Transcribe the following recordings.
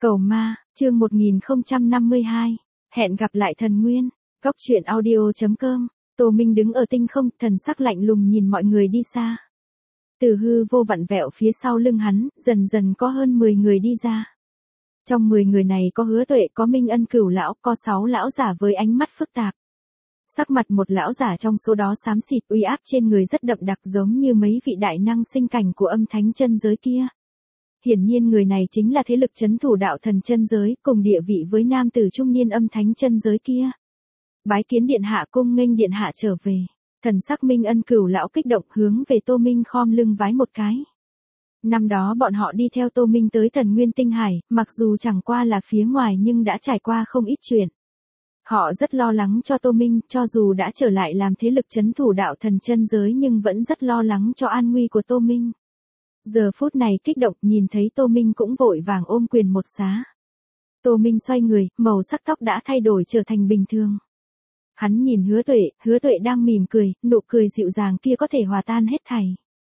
Cầu ma, chương 1052, hẹn gặp lại thần nguyên, góc truyện audio.com, Tô Minh đứng ở tinh không, thần sắc lạnh lùng nhìn mọi người đi xa. Từ hư vô vặn vẹo phía sau lưng hắn, dần dần có hơn 10 người đi ra. Trong 10 người này có Hứa Tuệ, có Minh Ân Cửu lão, có 6 lão giả với ánh mắt phức tạp. Sắc mặt một lão giả trong số đó xám xịt, uy áp trên người rất đậm đặc giống như mấy vị đại năng sinh cảnh của âm thánh chân giới kia. Hiển nhiên người này chính là thế lực chấn thủ đạo thần chân giới, cùng địa vị với nam tử trung niên âm thánh chân giới kia. Bái kiến điện hạ, cung nghênh điện hạ trở về. Thần sắc Minh Ân Cửu lão kích động hướng về Tô Minh khom lưng vái một cái. Năm đó bọn họ đi theo Tô Minh tới Thần Nguyên Tinh Hải, mặc dù chẳng qua là phía ngoài nhưng đã trải qua không ít chuyện. Họ rất lo lắng cho Tô Minh, cho dù đã trở lại làm thế lực chấn thủ đạo thần chân giới nhưng vẫn rất lo lắng cho an nguy của Tô Minh. Giờ phút này kích động nhìn thấy Tô Minh cũng vội vàng ôm quyền một xá. Tô Minh xoay người, màu sắc tóc đã thay đổi trở thành bình thường. Hắn nhìn Hứa Tuệ đang mỉm cười, nụ cười dịu dàng kia có thể hòa tan hết thảy.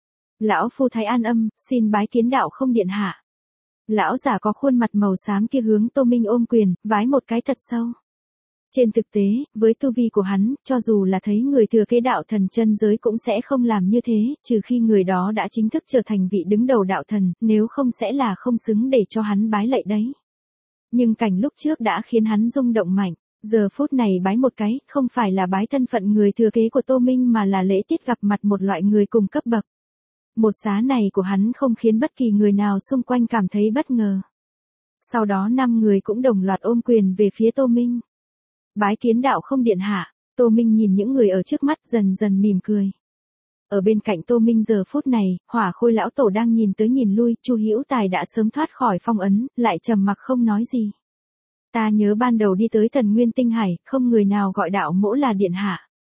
Lão phu Thái An Âm, xin bái kiến đạo không điện hạ. Lão giả có khuôn mặt màu xám kia hướng Tô Minh ôm quyền, vái một cái thật sâu. Trên thực tế, với tu vi của hắn, cho dù là thấy người thừa kế đạo thần chân giới cũng sẽ không làm như thế, trừ khi người đó đã chính thức trở thành vị đứng đầu đạo thần, nếu không sẽ là không xứng để cho hắn bái lạy đấy. Nhưng cảnh lúc trước đã khiến hắn rung động mạnh, giờ phút này bái một cái, không phải là bái thân phận người thừa kế của Tô Minh mà là lễ tiết gặp mặt một loại người cùng cấp bậc. Một xá này của hắn không khiến bất kỳ người nào xung quanh cảm thấy bất ngờ. Sau đó 5 người cũng đồng loạt ôm quyền về phía Tô Minh. Bái kiến đạo không điện hạ. Tô Minh nhìn những người ở trước mắt dần dần mỉm cười. Ở bên cạnh Tô Minh giờ phút này, Hỏa Khôi lão tổ đang nhìn tới nhìn lui, Chu Hữu Tài đã sớm thoát khỏi phong ấn, lại trầm mặc không nói gì. Ta nhớ ban đầu đi tới Thần Nguyên Tinh Hải, không người nào gọi đạo mỗ là điện hạ.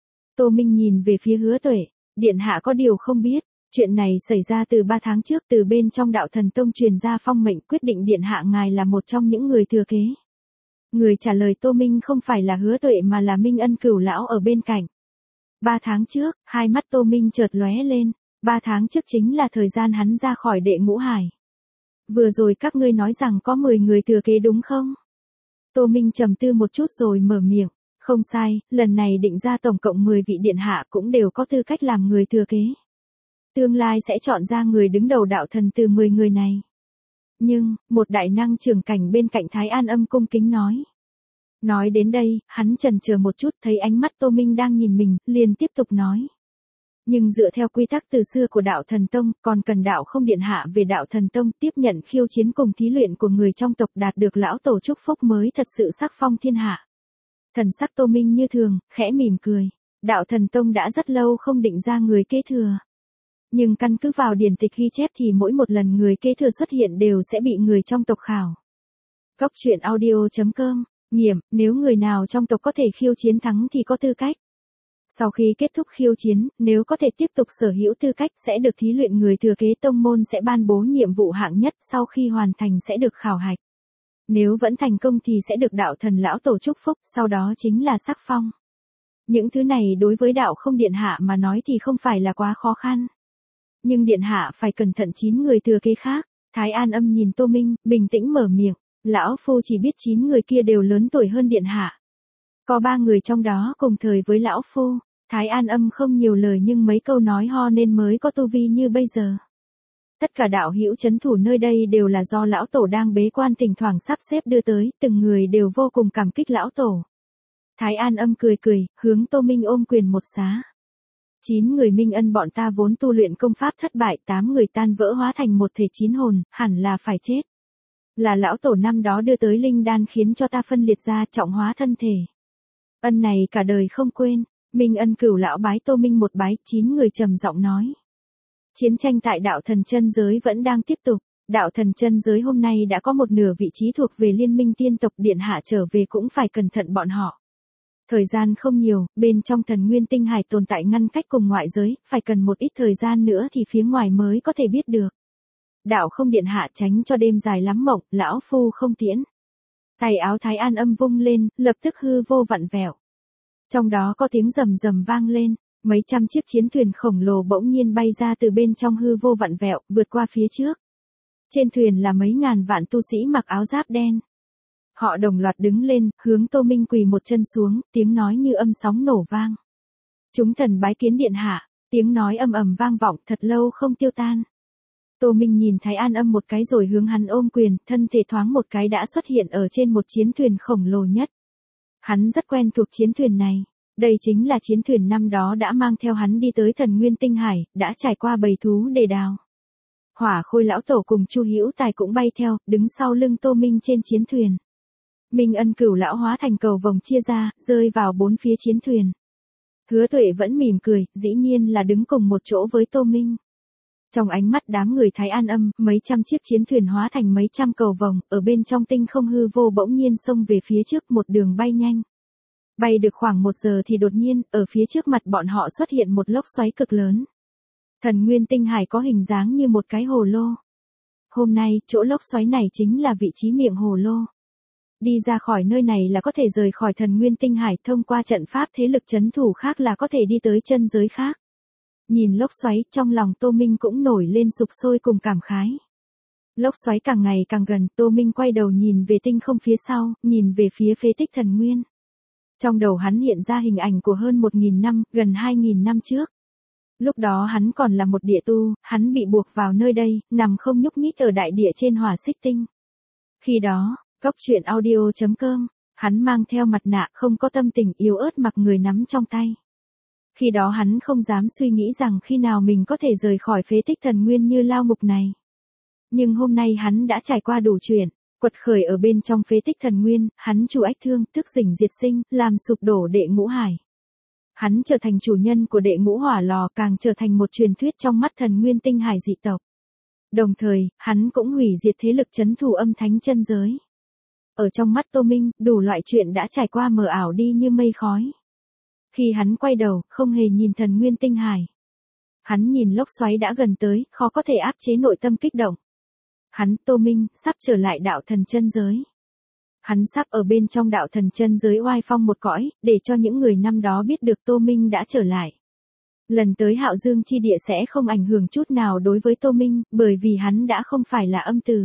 Tô Minh nhìn về phía Hứa Tuệ, điện hạ có điều không biết, chuyện này xảy ra từ 3 tháng trước, từ bên trong đạo thần tông truyền ra phong mệnh quyết định điện hạ ngài là một trong những người thừa kế. Người trả lời Tô Minh không phải là Hứa Tuệ mà là Minh Ân Cửu lão ở bên cạnh. 3 tháng trước, hai mắt Tô Minh chợt lóe lên, 3 tháng trước chính là thời gian hắn ra khỏi đệ ngũ hải. Vừa rồi các ngươi nói rằng có 10 người thừa kế đúng không? Tô Minh trầm tư một chút rồi mở miệng, không sai, lần này định ra tổng cộng 10 vị điện hạ cũng đều có tư cách làm người thừa kế. Tương lai sẽ chọn ra người đứng đầu đạo thần từ 10 người này. Nhưng, một đại năng trưởng cảnh bên cạnh Thái An Âm cung kính nói. Nói đến đây, hắn chần chờ một chút thấy ánh mắt Tô Minh đang nhìn mình, liền tiếp tục nói. Nhưng dựa theo quy tắc từ xưa của đạo thần tông, còn cần đạo không điện hạ về đạo thần tông tiếp nhận khiêu chiến cùng thí luyện của người trong tộc đạt được lão tổ chúc phúc mới thật sự sắc phong thiên hạ. Thần sắc Tô Minh như thường, khẽ mỉm cười. Đạo thần tông đã rất lâu không định ra người kế thừa. Nhưng căn cứ vào điển tịch ghi chép thì mỗi một lần người kế thừa xuất hiện đều sẽ bị người trong tộc khảo. Góc truyện audio.com, nghiệm, nếu người nào trong tộc có thể khiêu chiến thắng thì có tư cách. Sau khi kết thúc khiêu chiến, nếu có thể tiếp tục sở hữu tư cách sẽ được thí luyện người thừa kế tông môn sẽ ban bố nhiệm vụ hạng nhất sau khi hoàn thành sẽ được khảo hạch. Nếu vẫn thành công thì sẽ được đạo thần lão tổ chúc phúc, sau đó chính là sắc phong. Những thứ này đối với đạo không điện hạ mà nói thì không phải là quá khó khăn. Nhưng điện hạ phải cẩn thận 9 người thừa kế khác. Thái An Âm nhìn Tô Minh, bình tĩnh mở miệng. Lão phu chỉ biết 9 người kia đều lớn tuổi hơn điện hạ. Có 3 người trong đó cùng thời với lão phu. Thái An Âm không nhiều lời nhưng mấy câu nói ho nên mới có tu vi như bây giờ. Tất cả đạo hữu chấn thủ nơi đây đều là do lão tổ đang bế quan thỉnh thoảng sắp xếp đưa tới, từng người đều vô cùng cảm kích lão tổ. Thái An Âm cười cười, hướng Tô Minh ôm quyền một xá. 9 người Minh Ân bọn ta vốn tu luyện công pháp thất bại, 8 người tan vỡ hóa thành một thể 9 hồn, hẳn là phải chết. Là lão tổ năm đó đưa tới linh đan khiến cho ta phân liệt ra trọng hóa thân thể. Ân này cả đời không quên. Minh Ân Cửu lão bái Tô Minh một bái, 9 người trầm giọng nói. Chiến tranh tại đạo thần chân giới vẫn đang tiếp tục. Đạo thần chân giới hôm nay đã có một nửa vị trí thuộc về liên minh tiên tộc, điện hạ trở về cũng phải cẩn thận bọn họ. Thời gian không nhiều, bên trong Thần Nguyên Tinh Hải tồn tại ngăn cách cùng ngoại giới, phải cần một ít thời gian nữa thì phía ngoài mới có thể biết được. Đạo không điện hạ tránh cho đêm dài lắm mộng, lão phu không tiễn. Tay áo Thái An Âm vung lên, lập tức hư vô vặn vẹo. Trong đó có tiếng rầm rầm vang lên, mấy trăm chiếc chiến thuyền khổng lồ bỗng nhiên bay ra từ bên trong hư vô vặn vẹo, vượt qua phía trước. Trên thuyền là mấy ngàn vạn tu sĩ mặc áo giáp đen. Họ đồng loạt đứng lên, hướng Tô Minh quỳ một chân xuống, tiếng nói như âm sóng nổ vang. Chúng thần bái kiến điện hạ, tiếng nói ầm ầm vang vọng thật lâu không tiêu tan. Tô Minh nhìn Thái An Âm một cái rồi hướng hắn ôm quyền, thân thể thoáng một cái đã xuất hiện ở trên một chiến thuyền khổng lồ nhất. Hắn rất quen thuộc chiến thuyền này. Đây chính là chiến thuyền năm đó đã mang theo hắn đi tới Thần Nguyên Tinh Hải, đã trải qua bầy thú đề đào. Hỏa Khôi lão tổ cùng Chu Hữu Tài cũng bay theo, đứng sau lưng Tô Minh trên chiến thuyền. Minh Ân Cửu lão hóa thành cầu vồng chia ra, rơi vào bốn phía chiến thuyền. Hứa Tuệ vẫn mỉm cười, dĩ nhiên là đứng cùng một chỗ với Tô Minh. Trong ánh mắt đám người Thái An Âm, mấy trăm chiếc chiến thuyền hóa thành mấy trăm cầu vồng, ở bên trong tinh không hư vô bỗng nhiên xông về phía trước một đường bay nhanh. Bay được khoảng 1 giờ thì đột nhiên, ở phía trước mặt bọn họ xuất hiện một lốc xoáy cực lớn. Thần Nguyên Tinh Hải có hình dáng như một cái hồ lô. Hôm nay, chỗ lốc xoáy này chính là vị trí miệng hồ lô. Đi ra khỏi nơi này là có thể rời khỏi Thần Nguyên Tinh Hải, thông qua trận pháp thế lực trấn thủ khác là có thể đi tới chân giới khác. Nhìn lốc xoáy, trong lòng Tô Minh cũng nổi lên sục sôi cùng cảm khái. Lốc xoáy càng ngày càng gần, Tô Minh quay đầu nhìn về tinh không phía sau, nhìn về phía phế tích thần nguyên. Trong đầu hắn hiện ra hình ảnh của hơn 1.000 năm, gần 2.000 năm trước. Lúc đó hắn còn là một địa tu, hắn bị buộc vào nơi đây, nằm không nhúc nhích ở đại địa trên hỏa xích tinh. Khi đó, Cốc.truyện.audio.com, hắn mang theo mặt nạ không có tâm tình yếu ớt mặc người nắm trong tay. Khi đó hắn không dám suy nghĩ rằng khi nào mình có thể rời khỏi phế tích thần nguyên như lao ngục này. Nhưng hôm nay hắn đã trải qua đủ chuyện, quật khởi ở bên trong phế tích thần nguyên, hắn chủ ách thương, thức rình diệt sinh, làm sụp đổ đệ ngũ hải. Hắn trở thành chủ nhân của đệ ngũ hỏa lò, càng trở thành một truyền thuyết trong mắt Thần Nguyên Tinh Hải dị tộc. Đồng thời, hắn cũng hủy diệt thế lực trấn thủ âm thánh chân giới. Ở trong mắt Tô Minh, đủ loại chuyện đã trải qua mờ ảo đi như mây khói. Khi hắn quay đầu, không hề nhìn Thần Nguyên Tinh Hải. Hắn nhìn lốc xoáy đã gần tới, khó có thể áp chế nội tâm kích động. Hắn, Tô Minh, sắp trở lại đạo thần chân giới. Hắn sắp ở bên trong đạo thần chân giới oai phong một cõi, để cho những người năm đó biết được Tô Minh đã trở lại. Lần tới Hạo Dương chi địa sẽ không ảnh hưởng chút nào đối với Tô Minh, bởi vì hắn đã không phải là âm từ.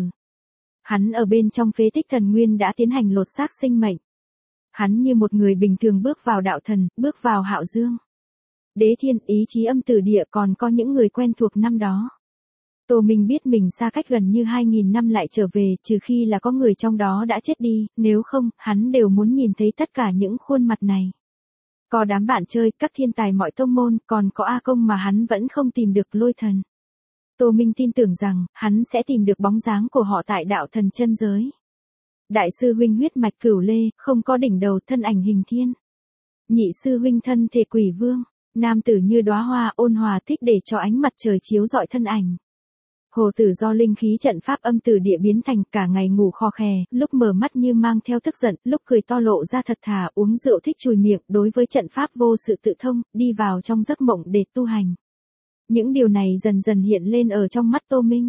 Hắn ở bên trong phế tích thần nguyên đã tiến hành lột xác sinh mệnh. Hắn như một người bình thường bước vào đạo thần, bước vào Hạo Dương. Đế thiên, ý chí âm tử địa còn có những người quen thuộc năm đó. Tô Minh biết mình xa cách gần như 2.000 năm lại trở về, trừ khi là có người trong đó đã chết đi, nếu không, hắn đều muốn nhìn thấy tất cả những khuôn mặt này. Có đám bạn chơi, các thiên tài mọi tông môn, còn có A Công mà hắn vẫn không tìm được Lôi Thần. Tô Minh tin tưởng rằng, hắn sẽ tìm được bóng dáng của họ tại đạo thần chân giới. Đại sư huynh huyết mạch Cửu Lê, không có đỉnh đầu thân ảnh hình thiên. Nhị sư huynh thân thể quỷ vương, nam tử như đóa hoa ôn hòa thích để cho ánh mặt trời chiếu rọi thân ảnh. Hồ tử do linh khí trận pháp âm tử địa biến thành, cả ngày ngủ khò khè, lúc mở mắt như mang theo tức giận, lúc cười to lộ ra thật thà, uống rượu thích chùi miệng, đối với trận pháp vô sự tự thông, đi vào trong giấc mộng để tu hành. Những điều này dần dần hiện lên ở trong mắt Tô Minh.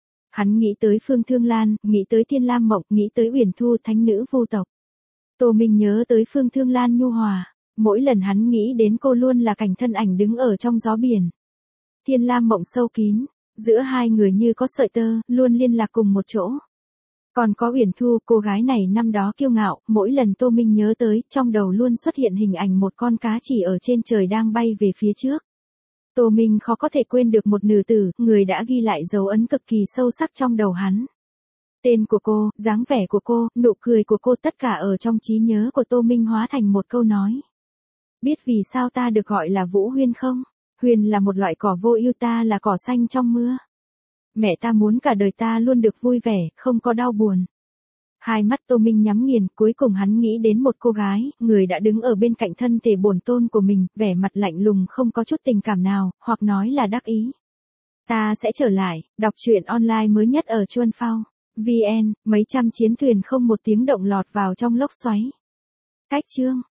Hắn nghĩ tới Phương Thương Lan, nghĩ tới Thiên Lam Mộng, nghĩ tới Uyển Thu thánh nữ vô tộc. Tô Minh nhớ tới Phương Thương Lan nhu hòa, mỗi lần hắn nghĩ đến cô luôn là cảnh thân ảnh đứng ở trong gió biển. Thiên Lam Mộng sâu kín, giữa hai người như có sợi tơ, luôn liên lạc cùng một chỗ. Còn có Uyển Thu, cô gái này năm đó kiêu ngạo, mỗi lần Tô Minh nhớ tới, trong đầu luôn xuất hiện hình ảnh một con cá chỉ ở trên trời đang bay về phía trước. Tô Minh khó có thể quên được một nữ tử, người đã ghi lại dấu ấn cực kỳ sâu sắc trong đầu hắn. Tên của cô, dáng vẻ của cô, nụ cười của cô, tất cả ở trong trí nhớ của Tô Minh hóa thành một câu nói. Biết vì sao ta được gọi là Vũ Huyên không? Huyền là một loại cỏ vô ưu, ta là cỏ xanh trong mưa. Mẹ ta muốn cả đời ta luôn được vui vẻ, không có đau buồn. Hai mắt Tô Minh nhắm nghiền, cuối cùng hắn nghĩ đến một cô gái, người đã đứng ở bên cạnh thân thể bổn tôn của mình, vẻ mặt lạnh lùng không có chút tình cảm nào, hoặc nói là đắc ý. Ta sẽ trở lại, đọc truyện online mới nhất ở Chuan Phao. VN, mấy trăm chiến thuyền không một tiếng động lọt vào trong lốc xoáy. Cách chương.